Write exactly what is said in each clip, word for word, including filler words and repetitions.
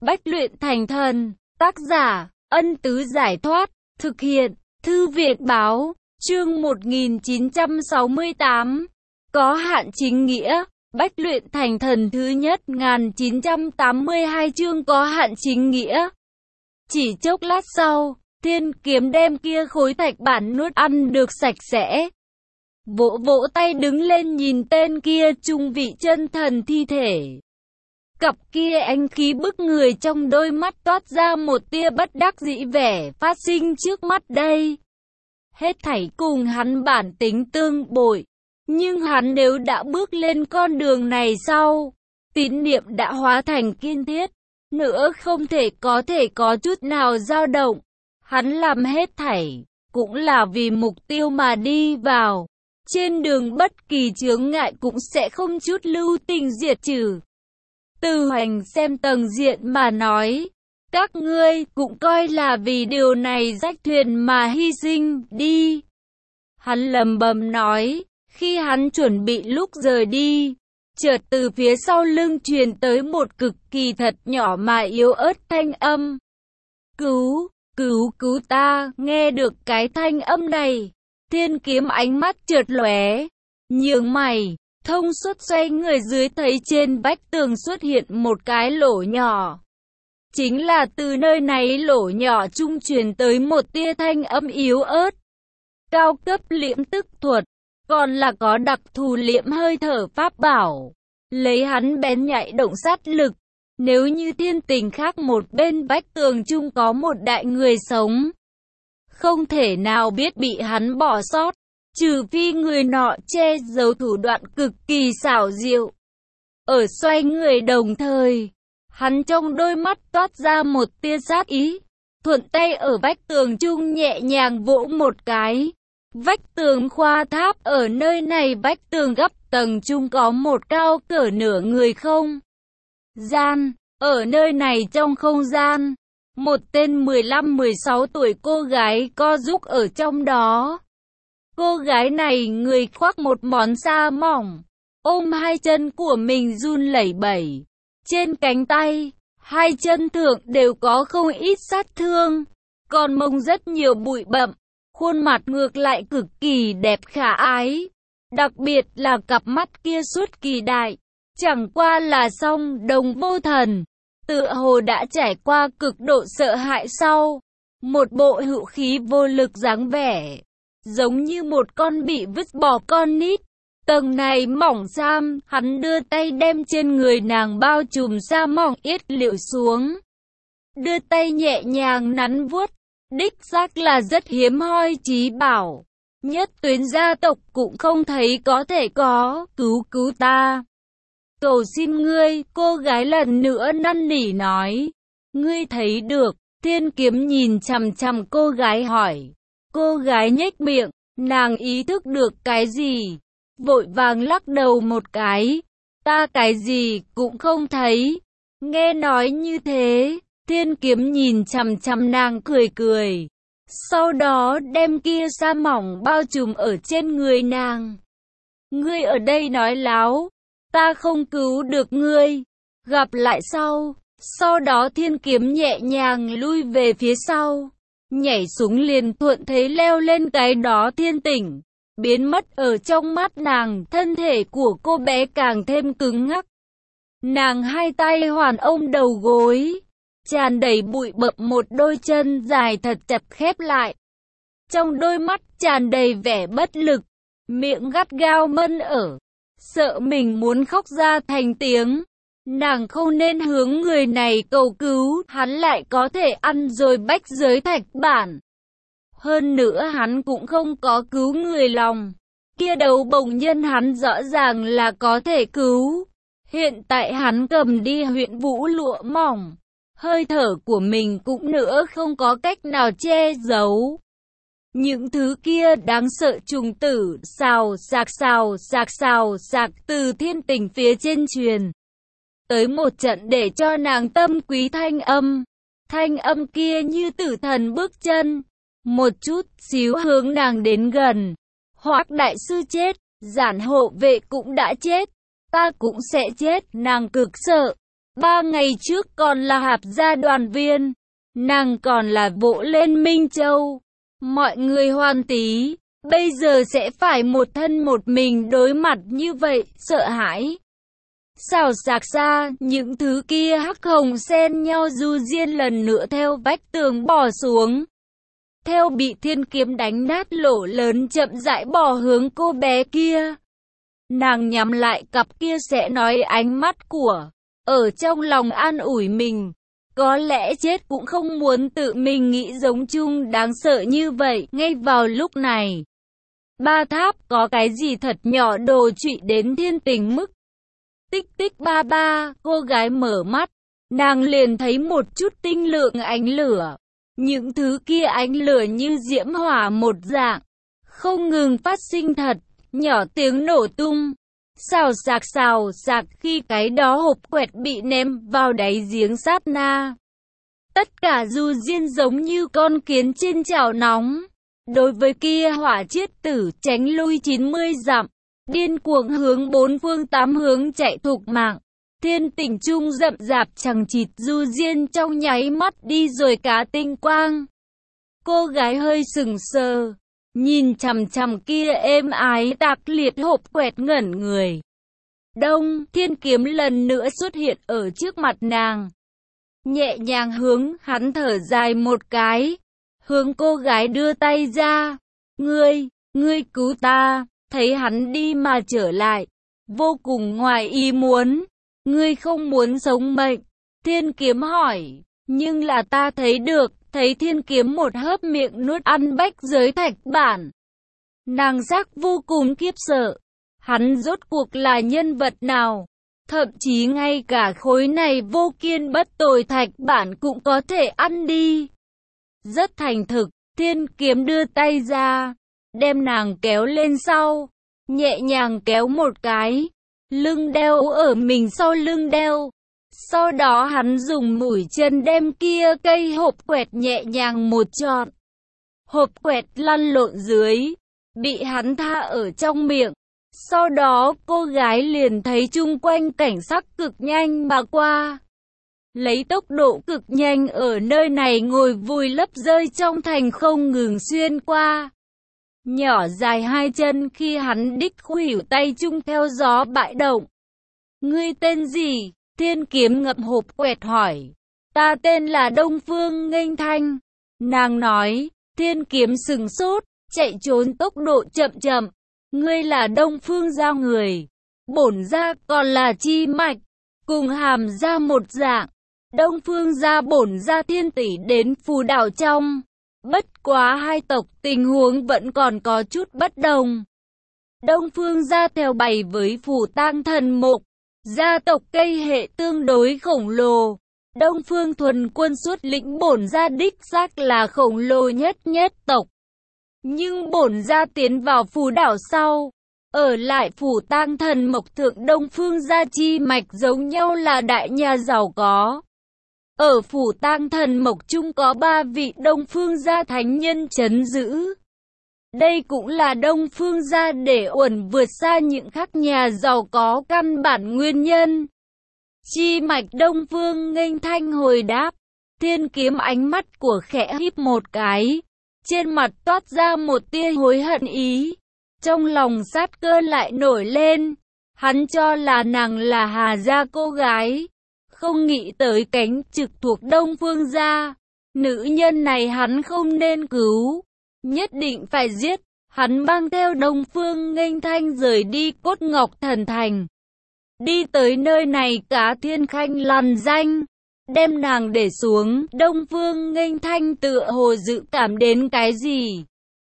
Bách luyện thành thần. Tác giả, Ân Tứ Giải Thoát. Thực hiện, Thư viện Báo. Chương một nghìn chín trăm sáu mươi tám. Có hạn chính nghĩa. Bách luyện thành thần thứ nhất một nghìn chín trăm tám mươi hai chương có hạn chính nghĩa. Chỉ chốc lát sau, Thiên Kiếm đem kia khối thạch bản nuốt ăn được sạch sẽ. Vỗ vỗ tay đứng lên nhìn tên kia trung vị chân thần thi thể. Cặp kia ánh khí bức người trong đôi mắt toát ra một tia bất đắc dĩ vẻ phát sinh trước mắt đây. Hết thảy cùng hắn bản tính tương bội. Nhưng hắn nếu đã bước lên con đường này sau, tín niệm đã hóa thành kiên thiết, nữa không thể có thể có chút nào dao động. Hắn làm hết thảy, cũng là vì mục tiêu mà đi vào. Trên đường bất kỳ chướng ngại cũng sẽ không chút lưu tình diệt trừ. Từ Hoành xem tầng diện mà nói, các ngươi cũng coi là vì điều này rách thuyền mà hy sinh đi. Hắn lầm bầm nói, khi hắn chuẩn bị lúc rời đi, chợt từ phía sau lưng truyền tới một cực kỳ thật nhỏ mà yếu ớt thanh âm. Cứu, cứu cứu ta, nghe được cái thanh âm này. Thiên Kiếm ánh mắt chợt lóe, nhướng mày, thông suốt xoay người dưới thấy trên vách tường xuất hiện một cái lỗ nhỏ. Chính là từ nơi này lỗ nhỏ trung truyền tới một tia thanh âm yếu ớt. Cao cấp liễm tức thuật, còn là có đặc thù liễm hơi thở pháp bảo. Lấy hắn bén nhạy động sát lực, nếu như thiên tình khác một bên vách tường chung có một đại người sống, không thể nào biết bị hắn bỏ sót, trừ phi người nọ che giấu thủ đoạn cực kỳ xảo diệu. Ở xoay người đồng thời, hắn trong đôi mắt toát ra một tia sát ý, thuận tay ở vách tường chung nhẹ nhàng vỗ một cái. Vách tường khoa tháp ở nơi này vách tường gấp tầng chung có một cao cỡ nửa người không gian. Ở nơi này trong không gian, một tên mười lăm mười sáu tuổi cô gái co giúp ở trong đó. Cô gái này người khoác một món sa mỏng, ôm hai chân của mình run lẩy bẩy. Trên cánh tay, hai chân thượng đều có không ít sát thương, còn mông rất nhiều bụi bặm. Khuôn mặt ngược lại cực kỳ đẹp khả ái, đặc biệt là cặp mắt kia suốt kỳ đại, chẳng qua là song đồng vô thần, tựa hồ đã trải qua cực độ sợ hãi sau, một bộ hữu khí vô lực dáng vẻ, giống như một con bị vứt bỏ con nít. Tầng này mỏng sam, hắn đưa tay đem trên người nàng bao trùm sa mỏng yết liệu xuống, đưa tay nhẹ nhàng nắn vuốt. Đích xác là rất hiếm hoi chí bảo, nhất tuyến gia tộc cũng không thấy có thể có. Cứu cứu ta, cầu xin ngươi, cô gái lần nữa năn nỉ nói. Ngươi thấy được? Thiên Kiếm nhìn chằm chằm cô gái hỏi. Cô gái nhếch miệng, nàng ý thức được cái gì, vội vàng lắc đầu một cái. Ta cái gì cũng không thấy. Nghe nói như thế, Thiên Kiếm nhìn chằm chằm nàng cười cười, sau đó đem kia sa mỏng bao trùm ở trên người nàng. Ngươi ở đây nói láo, ta không cứu được ngươi, gặp lại sau. Sau đó Thiên Kiếm nhẹ nhàng lui về phía sau, nhảy xuống liền thuận thế leo lên cái đó thiên tỉnh, biến mất ở trong mắt nàng. Thân thể của cô bé càng thêm cứng ngắc, nàng hai tay hoàn ôm đầu gối, tràn đầy bụi bặm, một đôi chân dài thật chặt khép lại. Trong đôi mắt tràn đầy vẻ bất lực, miệng gắt gao mân ở, sợ mình muốn khóc ra thành tiếng. Nàng không nên hướng người này cầu cứu, hắn lại có thể ăn rồi bách giới thạch bản. Hơn nữa hắn cũng không có cứu người lòng. Kia đầu bồng nhân hắn rõ ràng là có thể cứu. Hiện tại hắn cầm đi huyện vũ lụa mỏng, hơi thở của mình cũng nữa không có cách nào che giấu. Những thứ kia đáng sợ trùng tử, xào sạc xào sạc xào sạc từ thiên tình phía trên truyền tới một trận để cho nàng tâm quý thanh âm. Thanh âm kia như tử thần bước chân, một chút xíu hướng nàng đến gần. Hoắc đại sư chết, Giản hộ vệ cũng đã chết, ta cũng sẽ chết. Nàng cực sợ, Ba ngày trước còn là Hạp gia đoàn viên, nàng còn là vỗ lên Minh Châu. Mọi người Hoan Tý, bây giờ sẽ phải một thân một mình đối mặt như vậy, sợ hãi. Xào xạc xa, những thứ kia hắc hồng xen nhau du diên lần nữa theo vách tường bò xuống. Theo bị thiên kiếm đánh nát lỗ lớn chậm rãi bò hướng cô bé kia. Nàng nhắm lại cặp kia sẽ nói ánh mắt của, ở trong lòng an ủi mình. Có lẽ chết cũng không muốn tự mình nghĩ giống chung đáng sợ như vậy. Ngay vào lúc này, ba tháp có cái gì thật nhỏ đồ trụy đến thiên tình mức. Tích tích ba ba, cô gái mở mắt, nàng liền thấy một chút tinh lượng ánh lửa. Những thứ kia ánh lửa như diễm hỏa một dạng, không ngừng phát sinh thật, nhỏ tiếng nổ tung. Xào xạc xào xạc khi cái đó hộp quẹt bị ném vào đáy giếng sát na. Tất cả du diên giống như con kiến trên chảo nóng. Đối với kia hỏa chiết tử tránh lui chín mươi dặm, điên cuồng hướng bốn phương tám hướng chạy thục mạng. Thiên tỉnh trung rậm rạp chẳng chịt du diên trong nháy mắt đi rồi cá tinh quang. Cô gái hơi sừng sờ, nhìn chằm chằm kia êm ái tạc liệt hộp quẹt ngẩn người. Đông, thiên kiếm lần nữa xuất hiện ở trước mặt nàng. Nhẹ nhàng hướng hắn thở dài một cái, hướng cô gái đưa tay ra. Ngươi, ngươi cứu ta, thấy hắn đi mà trở lại, vô cùng ngoài ý muốn. Ngươi không muốn sống mệnh, thiên kiếm hỏi, nhưng là ta thấy được, thấy thiên kiếm một hớp miệng nuốt ăn bách giới thạch bản. Nàng giác vô cùng khiếp sợ, hắn rốt cuộc là nhân vật nào, thậm chí ngay cả khối này vô kiên bất tồi thạch bản cũng có thể ăn đi. Rất thành thực, thiên kiếm đưa tay ra, đem nàng kéo lên sau, nhẹ nhàng kéo một cái. Lưng đeo ở mình sau lưng đeo. Sau đó hắn dùng mũi chân đem kia cây hộp quẹt nhẹ nhàng một trọn. Hộp quẹt lăn lộn dưới, bị hắn tha ở trong miệng. Sau đó cô gái liền thấy chung quanh cảnh sắc cực nhanh mà qua. Lấy tốc độ cực nhanh ở nơi này ngồi vùi lấp rơi trong thành không ngừng xuyên qua. Nhỏ dài hai chân khi hắn đích khuỷu tay chung theo gió bãi động. Ngươi tên gì? Thiên kiếm ngậm hộp quẹt hỏi. Ta tên là Đông Phương Nghênh Thanh. Nàng nói, thiên kiếm sừng sốt, chạy trốn tốc độ chậm chậm. Ngươi là Đông Phương gia người. Bổn gia còn là chi mạch, cùng hàm gia một dạng. Đông Phương gia bổn gia thiên tỷ đến phù đảo trong. Bất quá hai tộc tình huống vẫn còn có chút bất đồng. Đông Phương gia theo bày với Phủ Tang Thần Mục, gia tộc cây hệ tương đối khổng lồ. Đông Phương thuần quân xuất lĩnh bổn gia đích xác là khổng lồ nhất nhất tộc. Nhưng bổn gia tiến vào phù đảo sau, ở lại Phủ Tang Thần Mộc thượng Đông Phương gia chi mạch giống nhau là đại nhà giàu có. Ở Phủ Tang Thần Mộc chung có ba vị Đông Phương gia thánh nhân trấn giữ. Đây cũng là Đông Phương gia để uẩn vượt xa những khác nhà giàu có căn bản nguyên nhân. Chi mạch Đông Phương Nghênh Thanh hồi đáp. Thiên kiếm ánh mắt của khẽ híp một cái, trên mặt toát ra một tia hối hận ý. Trong lòng sát cơ lại nổi lên. Hắn cho là nàng là Hà gia cô gái, không nghĩ tới cánh trực thuộc Đông Phương gia. Nữ nhân này hắn không nên cứu, nhất định phải giết. Hắn mang theo Đông Phương Nghênh Thanh rời đi Cốt Ngọc Thần Thành. Đi tới nơi này Cá Thiên Khanh lằn danh, đem nàng để xuống. Đông Phương Nghênh Thanh tựa hồ dự cảm đến cái gì.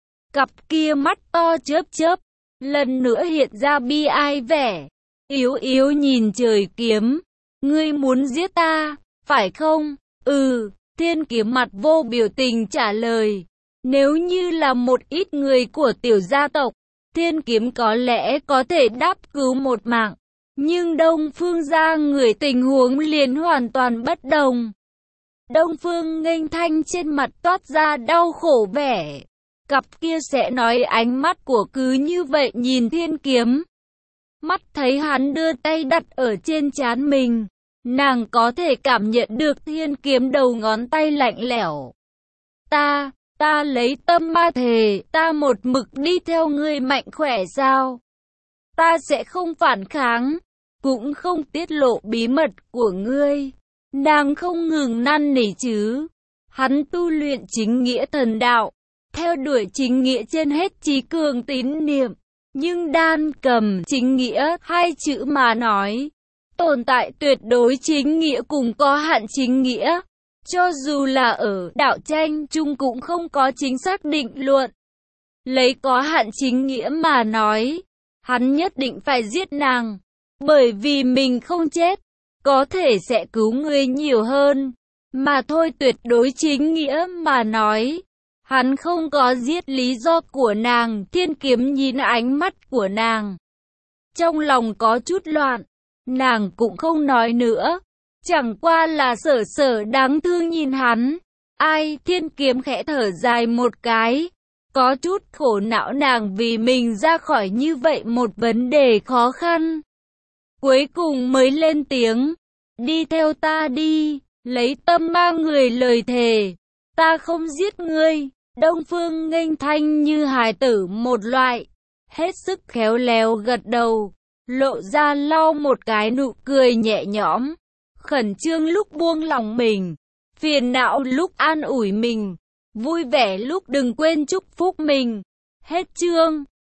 Cặp kia mắt to chớp chớp, lần nữa hiện ra bi ai vẻ. Yếu yếu nhìn trời kiếm. Ngươi muốn giết ta, phải không? Ừ, thiên kiếm mặt vô biểu tình trả lời. Nếu như là một ít người của tiểu gia tộc, thiên kiếm có lẽ có thể đáp cứu một mạng. Nhưng Đông Phương gia người tình huống liền hoàn toàn bất đồng. Đông Phương Nghênh Thanh trên mặt toát ra đau khổ vẻ. Cặp kia sẽ nói ánh mắt của cứ như vậy nhìn thiên kiếm. Mắt thấy hắn đưa tay đặt ở trên trán mình, Nàng có thể cảm nhận được thiên kiếm đầu ngón tay lạnh lẽo. Ta, ta lấy tâm ma thề, ta một mực đi theo ngươi mạnh khỏe sao? Ta sẽ không phản kháng, cũng không tiết lộ bí mật của ngươi. Nàng không ngừng năn nỉ chứ. Hắn tu luyện chính nghĩa thần đạo, theo đuổi chính nghĩa trên hết chí cường tín niệm. Nhưng đan cầm chính nghĩa hai chữ mà nói, tồn tại tuyệt đối chính nghĩa cùng có hạn chính nghĩa. Cho dù là ở đạo tranh chung cũng không có chính xác định luận. Lấy có hạn chính nghĩa mà nói, hắn nhất định phải giết nàng, bởi vì mình không chết, có thể sẽ cứu người nhiều hơn. Mà thôi tuyệt đối chính nghĩa mà nói, hắn không có giết lý do của nàng. Thiên kiếm nhìn ánh mắt của nàng, trong lòng có chút loạn, nàng cũng không nói nữa. Chẳng qua là sở sở đáng thương nhìn hắn. Ai, thiên kiếm khẽ thở dài một cái, có chút khổ não nàng vì mình ra khỏi như vậy một vấn đề khó khăn. Cuối cùng mới lên tiếng, đi theo ta đi, lấy tâm ma người lời thề, ta không giết ngươi. Đông Phương nghênh thanh như hài tử một loại, hết sức khéo léo gật đầu, lộ ra lau một cái nụ cười nhẹ nhõm. Khẩn trương lúc buông lòng mình, phiền não lúc an ủi mình, vui vẻ lúc đừng quên chúc phúc mình. Hết chương.